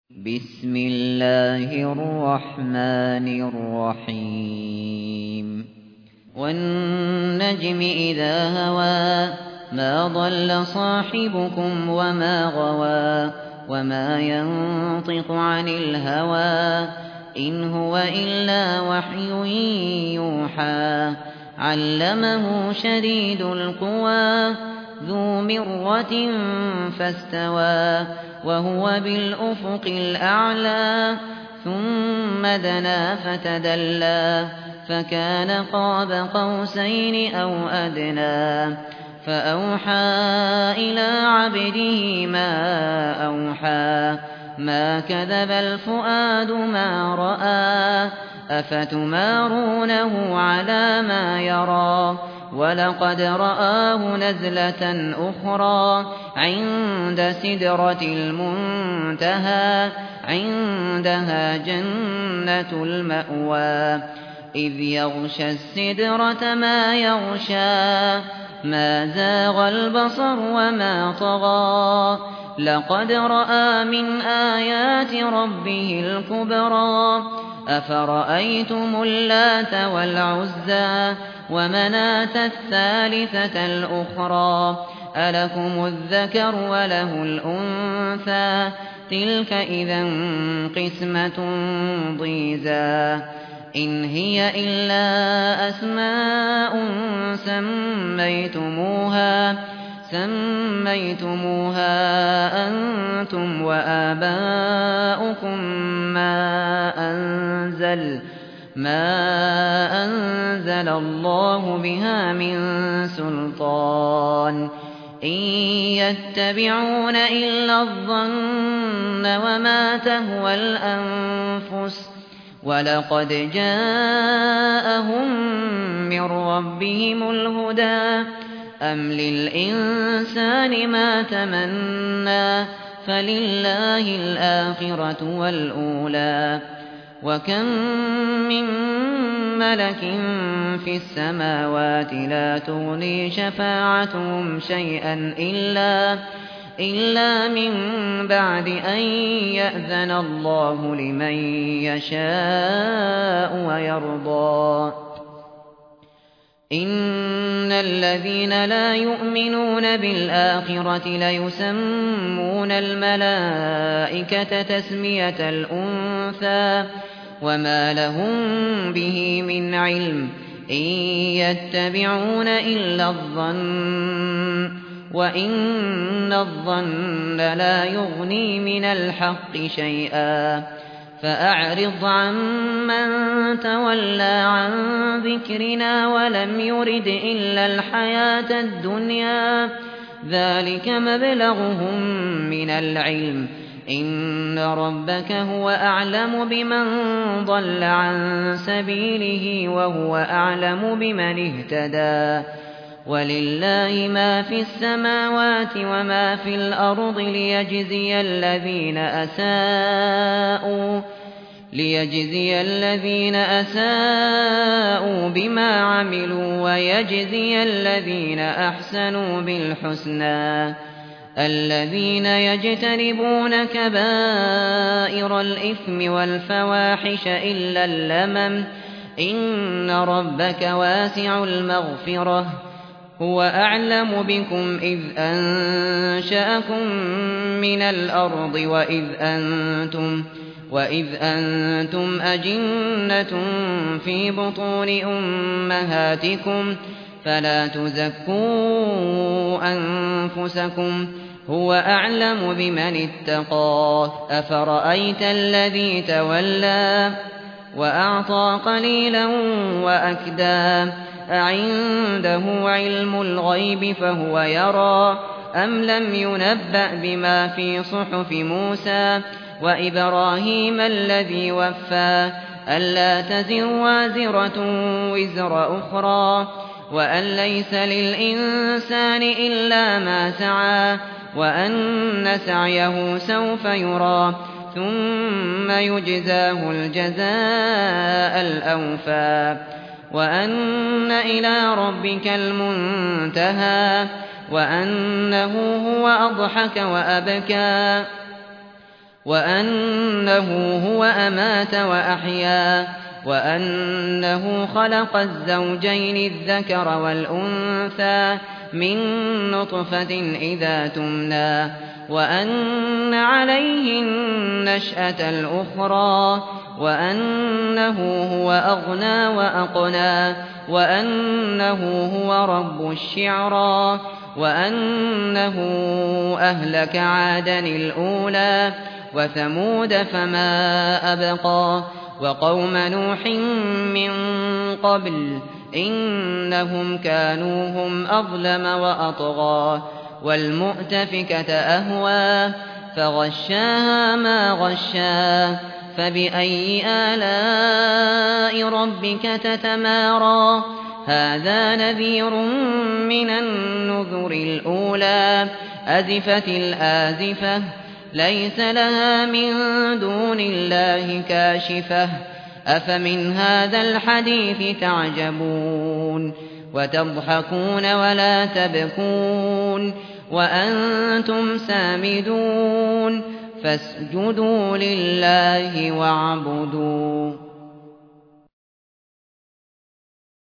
بسم الله الرحمن الرحيم والنجم إذا هوى ما ضل صاحبكم وما غوى وما ينطق عن الهوى إن هو إلا وحي يوحى علمه شديد القوى ذو مرة فاستوى وهو بالأفق الأعلى ثم دنا فتدلى فكان قاب قوسين أو أدنى فأوحى إلى عبده ما أوحى ما كذب الفؤاد ما رأى أفتمارونه على ما يرى ولقد رآه نزلة أخرى عند سدرة المنتهى عندها جنة المأوى إذ يغشى السدرة ما يغشى ما زاغ البصر وما طغى لقد رأى من آيات ربه الكبرى أفرأيتم اللات والعزى ومناة الثالثة الأخرى ألكم الذكر وله الأنثى تلك إذا قسمة ضيزى إن هي إلا أسماء سميتموها أنتم وآباؤكم ما أنزل الله بها من سلطان إن يتبعون إلا الظن وما تهوى الأنفس ولقد جاءهم من ربهم الهدى أم للإنسان ما تمنى فلله الآخرة والأولى وكم من ملك في السماوات لا تغني شفاعتهم شيئا إلا من بعد أن يأذن الله لمن يشاء ويرضى إن الذين لا يؤمنون بالآخرة ليسمون الملائكة تسمية الأنثى وما لهم به من علم إن يتبعون إلا الظن وإن الظن لا يغني من الحق شيئا فأعرض عمن تولى عن ذكرنا ولم يرد إلا الحياة الدنيا ذلك مبلغهم من العلم إن ربك هو أعلم بمن ضل عن سبيله وهو أعلم بمن اهتدى ولله ما في السماوات وما في الأرض ليجزي الذين أساءوا بما عملوا ويجزي الذين أحسنوا بالحسنى الذين يجتنبون كبائر الإثم والفواحش إلا اللمم إن ربك واسع المغفرة هو أعلم بكم إذ أنشأكم من الأرض وإذ أنتم أجنة في بطون أمهاتكم فلا تزكوا أنفسكم هو أعلم بمن اتقى أفرأيت الذي تولى وأعطى قليلا وأكدى أعنده علم الغيب فهو يرى أم لم ينبأ بما في صحف موسى وإبراهيم الذي وفى ألا تزر وازرة وزر أخرى وأن ليس للإنسان إلا ما سعى وأن سعيه سوف يرى ثم يجزاه الجزاء الأوفى وأن إلى ربك المنتهى وأنه هو أضحك وأبكى وأنه هو أمات وأحيا وأنه خلق الزوجين الذكر والأنثى من نطفة إذا تمنى وأن عليه النشأة الأخرى وأنه هو أغنى وأقنى وأنه هو رب الشعرى وأنه أهلك عادا الأولى وثمود فما أبقى وقوم نوح من قبل إنهم كانوا هم أظلم وأطغى والمؤتفكة أهوى فغشاها ما غشا فبأي آلاء ربك تتمارى هذا نذير من النذر الأولى أزفت الآزفة ليس لها من دون الله كاشفة أفمن هذا الحديث تعجبون وتضحكون ولا تبكون وأنتم سامدون فاسجدوا لله واعبدوا